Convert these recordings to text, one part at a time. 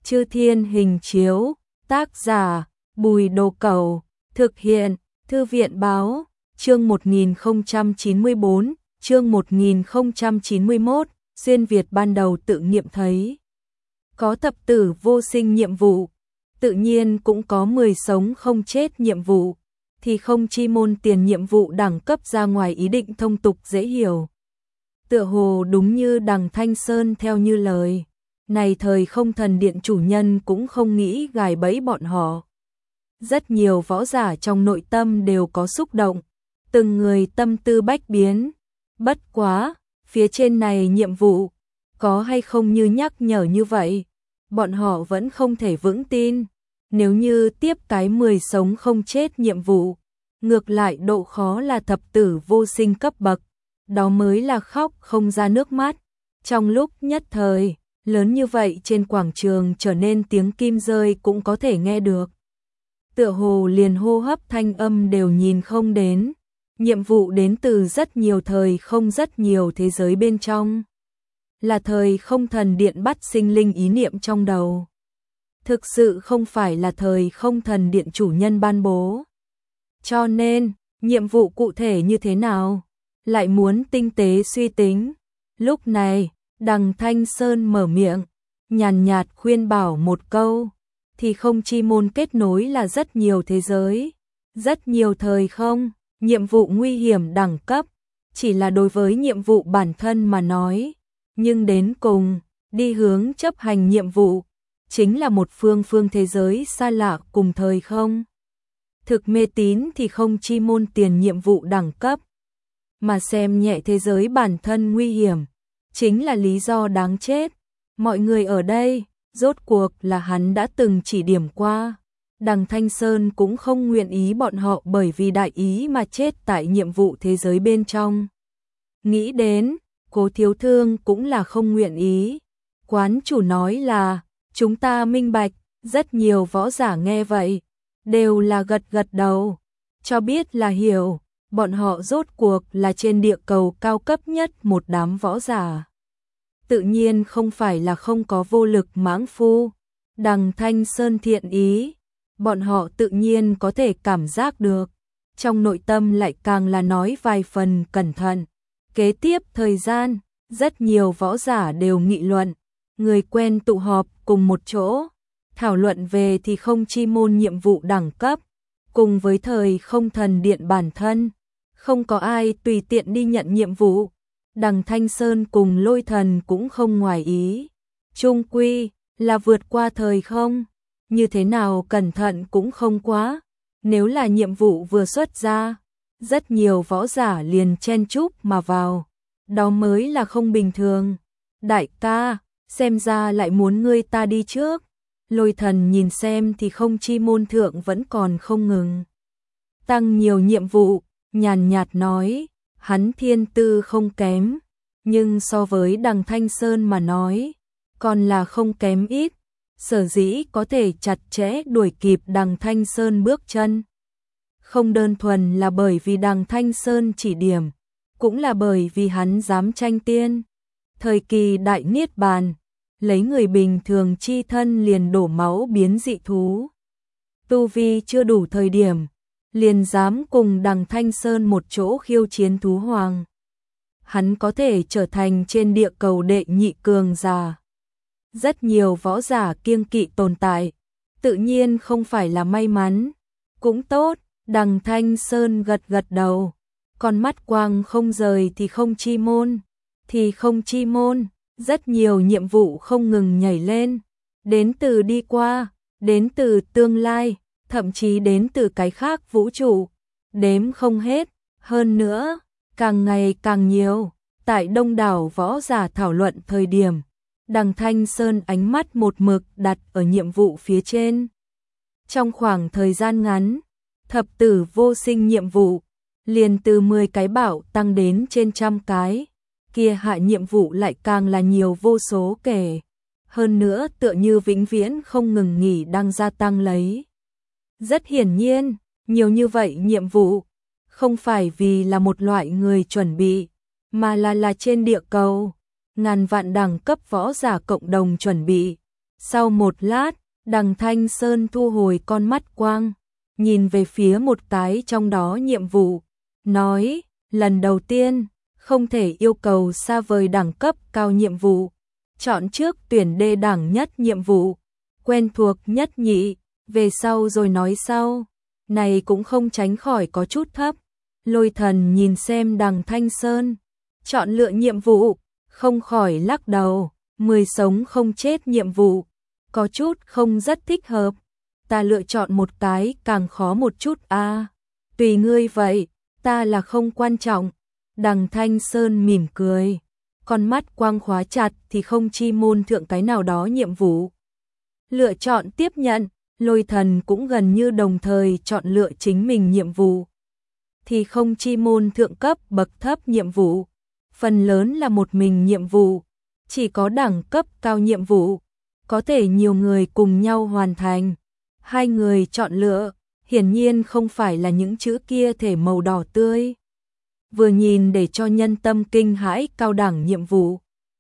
Chư Thiên Hình Chiếu, tác giả Bùi Đồ Cẩu, thực hiện Thư viện Báo, chương 1094, chương 1091, xuyên Việt ban đầu tự nghiệm thấy. Có thập tử vô sinh nhiệm vụ, tự nhiên cũng có 10 sống không chết nhiệm vụ, thì không chi môn tiền nhiệm vụ đẳng cấp ra ngoài ý định thông tục dễ hiểu. Tựa hồ đúng như đằng Thanh Sơn theo như lời, này thời không thần điện chủ nhân cũng không nghĩ gài bẫy bọn họ. Rất nhiều võ giả trong nội tâm đều có xúc động, từng người tâm tư bách biến. Bất quá, phía trên này nhiệm vụ, có hay không như nhắc nhở như vậy, bọn họ vẫn không thể vững tin. Nếu như tiếp cái 10 sống không chết nhiệm vụ, ngược lại độ khó là thập tử vô sinh cấp bậc, đó mới là khóc không ra nước mắt. Trong lúc nhất thời, lớn như vậy trên quảng trường trở nên tiếng kim rơi cũng có thể nghe được. Tựa hồ liền hô hấp thanh âm đều nhìn không đến. Nhiệm vụ đến từ rất nhiều thời không rất nhiều thế giới bên trong. Là thời không thần điện bắt sinh linh ý niệm trong đầu. Thực sự không phải là thời không thần điện chủ nhân ban bố. Cho nên, nhiệm vụ cụ thể như thế nào? Lại muốn tinh tế suy tính. Lúc này, đằng Thanh Sơn mở miệng, nhàn nhạt khuyên bảo một câu. Thì không chi môn kết nối là rất nhiều thế giới, rất nhiều thời không, nhiệm vụ nguy hiểm đẳng cấp, chỉ là đối với nhiệm vụ bản thân mà nói. Nhưng đến cùng, đi hướng chấp hành nhiệm vụ, chính là một phương thế giới xa lạ cùng thời không. Thực mê tín thì không chi môn tiền nhiệm vụ đẳng cấp, mà xem nhẹ thế giới bản thân nguy hiểm, chính là lý do đáng chết. Mọi người ở đây, rốt cuộc là hắn đã từng chỉ điểm qua. Đằng Thanh Sơn cũng không nguyện ý bọn họ bởi vì đại ý mà chết tại nhiệm vụ thế giới bên trong. Nghĩ đến, Cố Thiếu Thương cũng là không nguyện ý. Quán chủ nói là, chúng ta minh bạch, rất nhiều võ giả nghe vậy, đều là gật gật đầu, cho biết là hiểu, bọn họ rốt cuộc là trên địa cầu cao cấp nhất một đám võ giả. Tự nhiên không phải là không có vô lực mãng phu. Đằng Thanh Sơn thiện ý, bọn họ tự nhiên có thể cảm giác được, trong nội tâm lại càng là nói vài phần cẩn thận. Kế tiếp thời gian, rất nhiều võ giả đều nghị luận, người quen tụ họp cùng một chỗ, thảo luận về thì không chi môn nhiệm vụ đẳng cấp, cùng với thời không thần điện bản thân, không có ai tùy tiện đi nhận nhiệm vụ. Đằng Thanh Sơn cùng Lôi Thần cũng không ngoài ý, chung quy là vượt qua thời không, như thế nào cẩn thận cũng không quá. Nếu là nhiệm vụ vừa xuất ra, rất nhiều võ giả liền chen chúc mà vào, đó mới là không bình thường. Đại ca, xem ra lại muốn ngươi ta đi trước. Lôi Thần nhìn xem thì không chi môn thượng vẫn còn không ngừng tăng nhiều nhiệm vụ, nhàn nhạt nói, hắn thiên tư không kém, nhưng so với đằng Thanh Sơn mà nói, còn là không kém ít. Sở dĩ có thể chặt chẽ đuổi kịp đằng Thanh Sơn bước chân, không đơn thuần là bởi vì đằng Thanh Sơn chỉ điểm, cũng là bởi vì hắn dám tranh tiên. Thời kỳ đại niết bàn, lấy người bình thường chi thân liền đổ máu biến dị thú. Tu vi chưa đủ thời điểm, liền dám cùng đằng Thanh Sơn một chỗ khiêu chiến thú hoàng. Hắn có thể trở thành trên địa cầu đệ nhị cường giả. Rất nhiều võ giả kiêng kỵ tồn tại, tự nhiên không phải là may mắn. Cũng tốt, đằng Thanh Sơn gật gật đầu, con mắt quang không rời thì không chi môn. Thì không chi môn, rất nhiều nhiệm vụ không ngừng nhảy lên, đến từ đi qua, đến từ tương lai, thậm chí đến từ cái khác vũ trụ, đếm không hết. Hơn nữa, càng ngày càng nhiều. Tại đông đảo võ giả thảo luận thời điểm, đằng Thanh Sơn ánh mắt một mực đặt ở nhiệm vụ phía trên. Trong khoảng thời gian ngắn, thập tử vô sinh nhiệm vụ, liền từ 10 cái bảo tăng đến trên trăm cái, kia hạ nhiệm vụ lại càng là nhiều vô số kể. Hơn nữa tựa như vĩnh viễn không ngừng nghỉ đang gia tăng lấy. Rất hiển nhiên, nhiều như vậy nhiệm vụ, không phải vì là một loại người chuẩn bị, mà là trên địa cầu, ngàn vạn đẳng cấp võ giả cộng đồng chuẩn bị. Sau một lát, Đằng Thanh Sơn thu hồi con mắt quang, nhìn về phía một cái trong đó nhiệm vụ, nói, lần đầu tiên, không thể yêu cầu xa vời đẳng cấp cao nhiệm vụ, chọn trước tuyển đê đẳng nhất nhiệm vụ, quen thuộc nhất nhị, về sau rồi nói sau, này cũng không tránh khỏi có chút thấp. Lôi Thần nhìn xem Đằng Thanh Sơn, chọn lựa nhiệm vụ, không khỏi lắc đầu, 10 sống không chết nhiệm vụ, có chút không rất thích hợp, ta lựa chọn một cái càng khó một chút a. Tùy ngươi vậy, ta là không quan trọng. Đằng Thanh Sơn mỉm cười, con mắt quang khóa chặt thì không chi môn thượng cái nào đó nhiệm vụ. Lựa chọn tiếp nhận, Lôi Thần cũng gần như đồng thời chọn lựa chính mình nhiệm vụ. Thì không chi môn thượng cấp bậc thấp nhiệm vụ, phần lớn là một mình nhiệm vụ, chỉ có đẳng cấp cao nhiệm vụ, có thể nhiều người cùng nhau hoàn thành. Hai người chọn lựa, hiển nhiên không phải là những chữ kia thể màu đỏ tươi. Vừa nhìn để cho nhân tâm kinh hãi cao đẳng nhiệm vụ.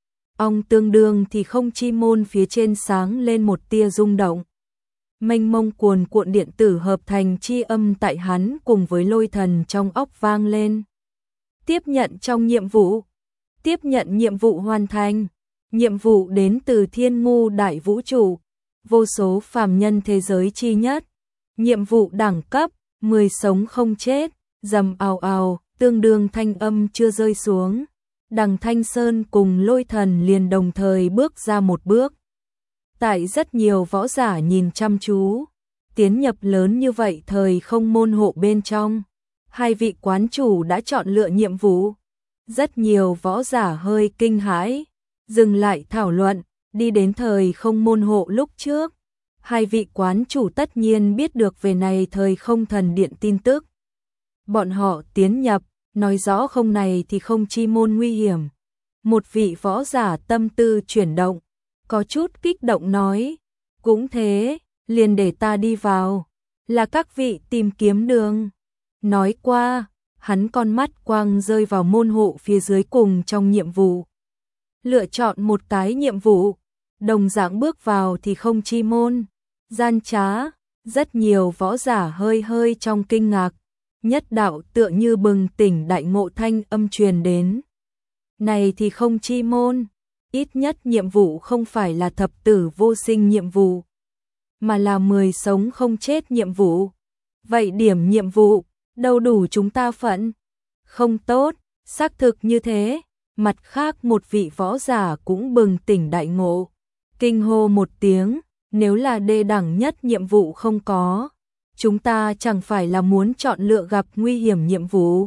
Ông tương đương thì không chi môn phía trên sáng lên một tia rung động. Mênh mông cuồn cuộn điện tử hợp thành chi âm tại hắn cùng với Lôi Thần trong óc vang lên. Tiếp nhận trong nhiệm vụ. Tiếp nhận nhiệm vụ hoàn thành. Nhiệm vụ đến từ Thiên Ngu Đại Vũ Trụ, vô số phàm nhân thế giới chi nhất. Nhiệm vụ đẳng cấp, 10 sống không chết, rầm ào ào, tương đương thanh âm chưa rơi xuống. Đằng Thanh Sơn cùng Lôi Thần liền đồng thời bước ra một bước. Tại rất nhiều võ giả nhìn chăm chú, tiến nhập lớn như vậy thời không môn hộ bên trong. Hai vị quán chủ đã chọn lựa nhiệm vụ. Rất nhiều võ giả hơi kinh hãi, dừng lại thảo luận, đi đến thời không môn hộ lúc trước. Hai vị quán chủ tất nhiên biết được về này thời không thần điện tin tức. Bọn họ tiến nhập, nói rõ không này thì không chi môn nguy hiểm. Một vị võ giả tâm tư chuyển động, có chút kích động nói, cũng thế, liền để ta đi vào, là các vị tìm kiếm đường. Nói qua, hắn con mắt quang rơi vào môn hộ phía dưới cùng trong nhiệm vụ. Lựa chọn một cái nhiệm vụ, đồng dạng bước vào thì không chi môn. Gian trá, rất nhiều võ giả hơi hơi trong kinh ngạc, nhất đạo tựa như bừng tỉnh đại ngộ thanh âm truyền đến. Này thì không chi môn, ít nhất nhiệm vụ không phải là thập tử vô sinh nhiệm vụ, mà là 10 sống không chết nhiệm vụ. Vậy điểm nhiệm vụ, đâu đủ chúng ta phận? Không tốt, xác thực như thế. Mặt khác một vị võ giả cũng bừng tỉnh đại ngộ, kinh hô một tiếng, nếu là đê đẳng nhất nhiệm vụ không có, chúng ta chẳng phải là muốn chọn lựa gặp nguy hiểm nhiệm vụ.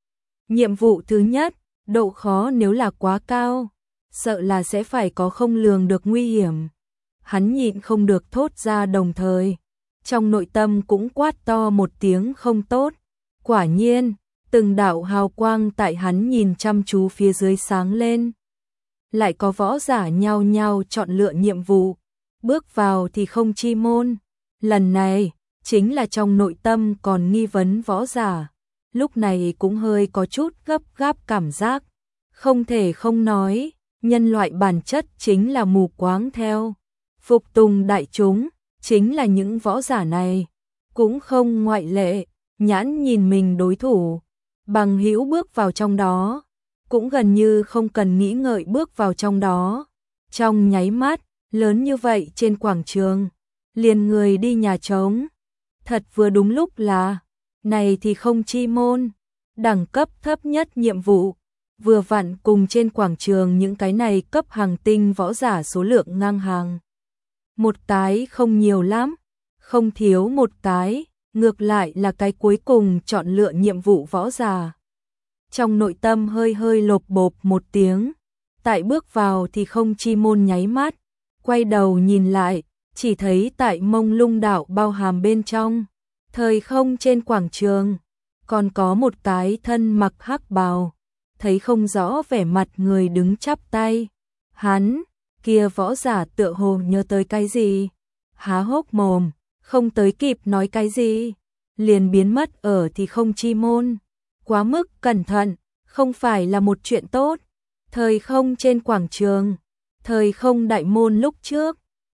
Nhiệm vụ thứ nhất, độ khó nếu là quá cao, sợ là sẽ phải có không lường được nguy hiểm. Hắn nhịn không được thốt ra đồng thời, trong nội tâm cũng quát to một tiếng không tốt. Quả nhiên, từng đạo hào quang tại hắn nhìn chăm chú phía dưới sáng lên. Lại có võ giả nhao nhao chọn lựa nhiệm vụ, bước vào thì không chi môn. Lần này, chính là trong nội tâm còn nghi vấn võ giả, lúc này cũng hơi có chút gấp gáp cảm giác. Không thể không nói, nhân loại bản chất chính là mù quáng theo. Phục tùng đại chúng, chính là những võ giả này, cũng không ngoại lệ, nhãn nhìn mình đối thủ. Bằng hữu bước vào trong đó, cũng gần như không cần nghĩ ngợi bước vào trong đó. Trong nháy mắt, lớn như vậy trên quảng trường, liền người đi nhà trống. Thật vừa đúng lúc là, này thì không chi môn, đẳng cấp thấp nhất nhiệm vụ, vừa vặn cùng trên quảng trường những cái này cấp hàng tinh võ giả số lượng ngang hàng. Một cái không nhiều lắm, không thiếu một cái. Ngược lại là cái cuối cùng chọn lựa nhiệm vụ võ giả. Trong nội tâm hơi hơi lộp bộp một tiếng, tại bước vào thì không chi môn nháy mắt, quay đầu nhìn lại, chỉ thấy tại mông lung đạo bao hàm bên trong, thời không trên quảng trường, còn có một cái thân mặc hắc bào, thấy không rõ vẻ mặt người đứng chắp tay. Hắn, kia võ giả tựa hồ nhớ tới cái gì, há hốc mồm. Không tới kịp nói cái gì, liền biến mất ở thì không chi môn. Quá mức cẩn thận, không phải là một chuyện tốt. Thời không trên quảng trường, thời không đại môn lúc trước,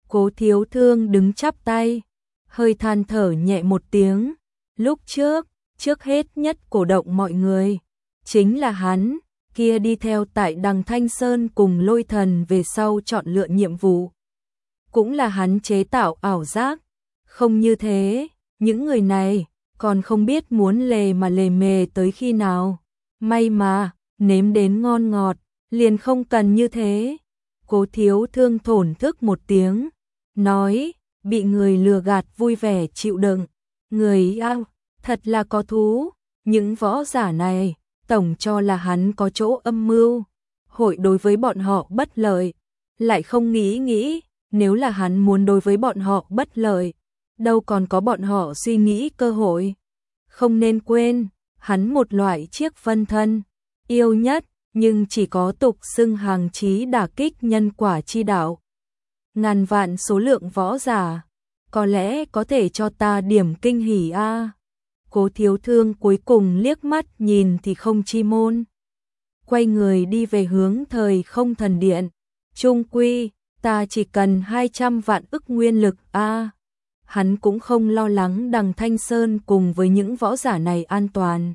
Cố Thiếu Thương đứng chắp tay, hơi than thở nhẹ một tiếng. Lúc trước hết nhất cổ động mọi người, chính là hắn, kia đi theo tại Đằng Thanh Sơn cùng Lôi Thần về sau chọn lựa nhiệm vụ. Cũng là hắn chế tạo ảo giác, không như thế, những người này còn không biết muốn lề mà lề mề tới khi nào. May mà, nếm đến ngon ngọt, liền không cần như thế. Cố Thiếu Thương thổn thức một tiếng, nói, bị người lừa gạt vui vẻ chịu đựng. Người ao, thật là có thú, những võ giả này, tổng cho là hắn có chỗ âm mưu, hội đối với bọn họ bất lợi, lại không nghĩ, nếu là hắn muốn đối với bọn họ bất lợi, đâu còn có bọn họ suy nghĩ cơ hội. Không nên quên, hắn một loại chiếc phân thân, yêu nhất, nhưng chỉ có tục xưng hàng chí đả kích nhân quả chi đạo. Ngàn vạn số lượng võ giả, có lẽ có thể cho ta điểm kinh hỉ a. Cố Thiếu Thương cuối cùng liếc mắt nhìn thì không chi môn. Quay người đi về hướng Thời Không Thần Điện. Trung quy, ta chỉ cần 200 vạn ức nguyên lực a. Hắn cũng không lo lắng Đằng Thanh Sơn cùng với những võ giả này an toàn.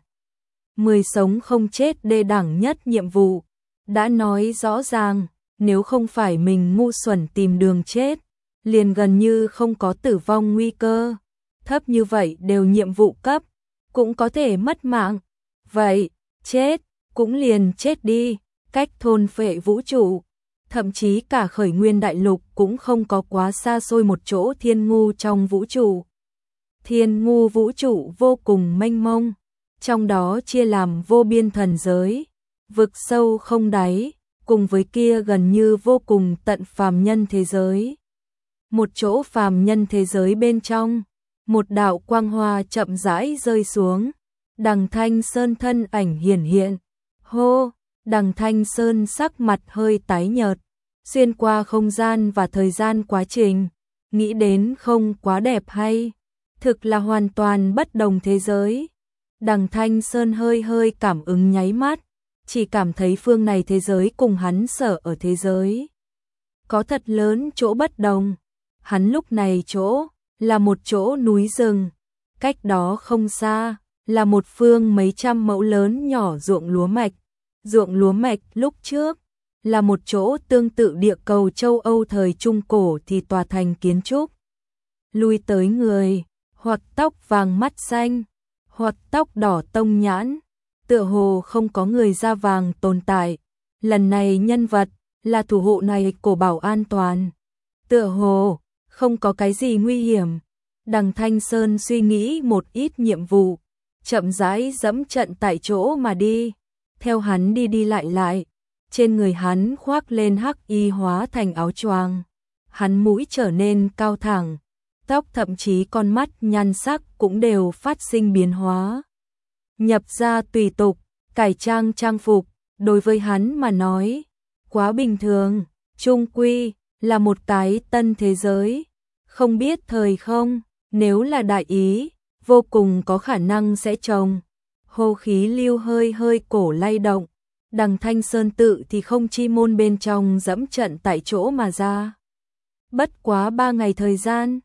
10 sống không chết đê đẳng nhất nhiệm vụ. Đã nói rõ ràng, nếu không phải mình ngu xuẩn tìm đường chết, liền gần như không có tử vong nguy cơ. Thấp như vậy đều nhiệm vụ cấp, cũng có thể mất mạng. Vậy, chết, cũng liền chết đi, cách thôn phệ vũ trụ. Thậm chí cả khởi nguyên đại lục cũng không có quá xa xôi một chỗ thiên ngu trong vũ trụ. Thiên ngu vũ trụ vô cùng mênh mông, trong đó chia làm vô biên thần giới, vực sâu không đáy, cùng với kia gần như vô cùng tận phàm nhân thế giới. Một chỗ phàm nhân thế giới bên trong, một đạo quang hoa chậm rãi rơi xuống, Đằng Thanh Sơn thân ảnh hiển hiện. Hô, Đằng Thanh Sơn sắc mặt hơi tái nhợt, xuyên qua không gian và thời gian quá trình, nghĩ đến không quá đẹp hay, thực là hoàn toàn bất đồng thế giới. Đằng Thanh Sơn hơi cảm ứng nháy mắt, chỉ cảm thấy phương này thế giới cùng hắn sở ở thế giới có thật lớn chỗ bất đồng. Hắn lúc này chỗ là một chỗ núi rừng, cách đó không xa là một phương mấy trăm mẫu lớn nhỏ ruộng lúa mạch. Ruộng lúa mạch lúc trước là một chỗ tương tự địa cầu châu Âu thời Trung Cổ thì tòa thành kiến trúc. Lui tới người, hoặc tóc vàng mắt xanh, hoặc tóc đỏ tông nhãn, tựa hồ không có người da vàng tồn tại. Lần này nhân vật là thủ hộ này cổ bảo an toàn, tựa hồ không có cái gì nguy hiểm. Đằng Thanh Sơn suy nghĩ một ít nhiệm vụ, chậm rãi dẫm trận tại chỗ mà đi. Theo hắn đi lại, trên người hắn khoác lên hắc y hóa thành áo choàng. Hắn mũi trở nên cao thẳng, tóc thậm chí con mắt nhan sắc cũng đều phát sinh biến hóa. Nhập ra tùy tục, cải trang trang phục, đối với hắn mà nói, quá bình thường, chung quy là một cái tân thế giới. Không biết thời không, nếu là đại ý, vô cùng có khả năng sẽ trồng. Hô khí lưu hơi cổ lay động, Đằng Thanh Sơn tự thì không chi môn bên trong dẫm trận tại chỗ mà ra. Bất quá 3 ngày thời gian,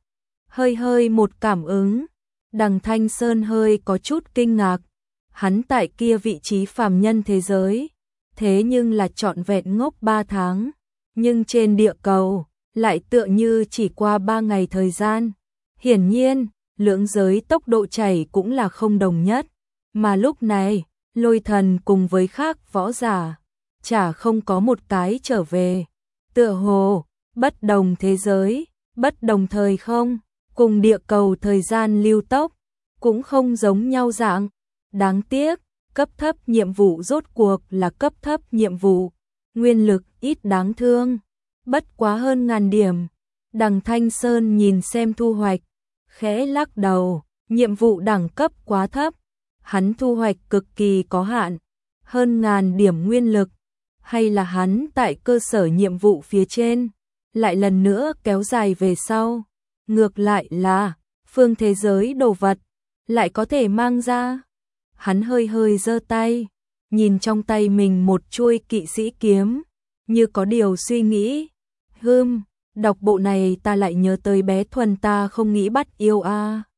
hơi một cảm ứng, Đằng Thanh Sơn hơi có chút kinh ngạc. Hắn tại kia vị trí phàm nhân thế giới, thế nhưng là trọn vẹn ngốc 3 tháng, nhưng trên địa cầu lại tựa như chỉ qua 3 ngày thời gian. Hiển nhiên, lưỡng giới tốc độ chảy cũng là không đồng nhất, mà lúc này, Lôi Thần cùng với khác võ giả, chả không có một cái trở về. Tựa hồ, bất đồng thế giới, bất đồng thời không, cùng địa cầu thời gian lưu tốc, cũng không giống nhau dạng. Đáng tiếc, cấp thấp nhiệm vụ rốt cuộc là cấp thấp nhiệm vụ, nguyên lực ít đáng thương, bất quá hơn 1000 điểm. Đằng Thanh Sơn nhìn xem thu hoạch, khẽ lắc đầu, nhiệm vụ đẳng cấp quá thấp, hắn thu hoạch cực kỳ có hạn, hơn 1000 điểm nguyên lực, hay là hắn tại cơ sở nhiệm vụ phía trên, lại lần nữa kéo dài về sau, ngược lại là phương thế giới đồ vật, lại có thể mang ra. Hắn hơi giơ tay, nhìn trong tay mình một chuôi kỵ sĩ kiếm, như có điều suy nghĩ. Đọc bộ này ta lại nhớ tới bé Thuần ta không nghĩ bắt yêu a.